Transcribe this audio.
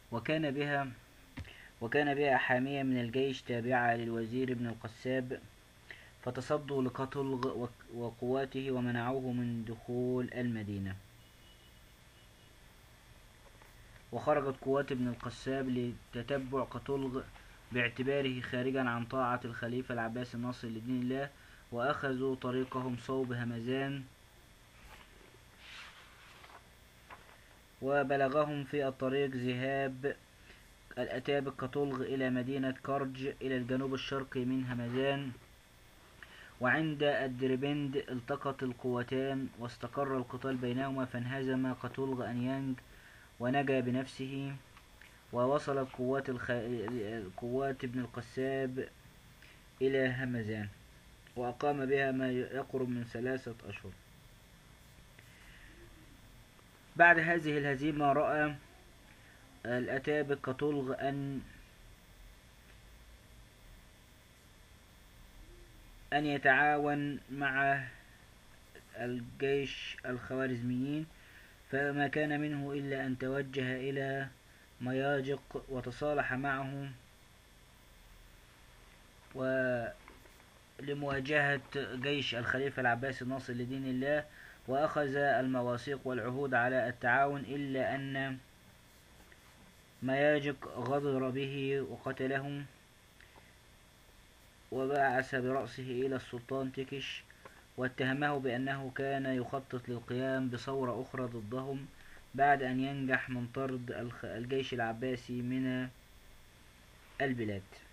وكان بها حامية من الجيش تابعة للوزير ابن القساب، فتصدوا لقتلغ وقواته ومنعوه من دخول المدينة. وخرجت قوات ابن القساب لتتبع قتلغ باعتباره خارجا عن طاعة الخليفة العباسي الناصر لدين الله، وأخذوا طريقهم صوب همزان، وبلغهم في الطريق ذهاب الأتابك قتلغ إلى مدينة كرج إلى الجنوب الشرقي من همزان. وعند الدربند التقت القوتان واستقر القتال بينهما، فانهزم قتلغ أنيانج ونجا بنفسه. ووصلت قوات ابن القساب إلى همزان، وأقام بها ما يقرب من 3 أشهر. بعد هذه الهزيمة رأى الأتابك قتلغ أن يتعاون مع الجيش الخوارزميين، فما كان منه إلا أن توجه إلى مياجق وتصالح معه لمواجهة جيش الخليفة العباسي الناصر لدين الله، وأخذ المواثيق والعهود على التعاون، إلا أن مياجق غدر به وقتله، وبعث برأسه إلى السلطان تكش واتهمه بأنه كان يخطط للقيام بثورة أخرى ضدهم بعد أن ينجح من طرد الجيش العباسي من البلاد.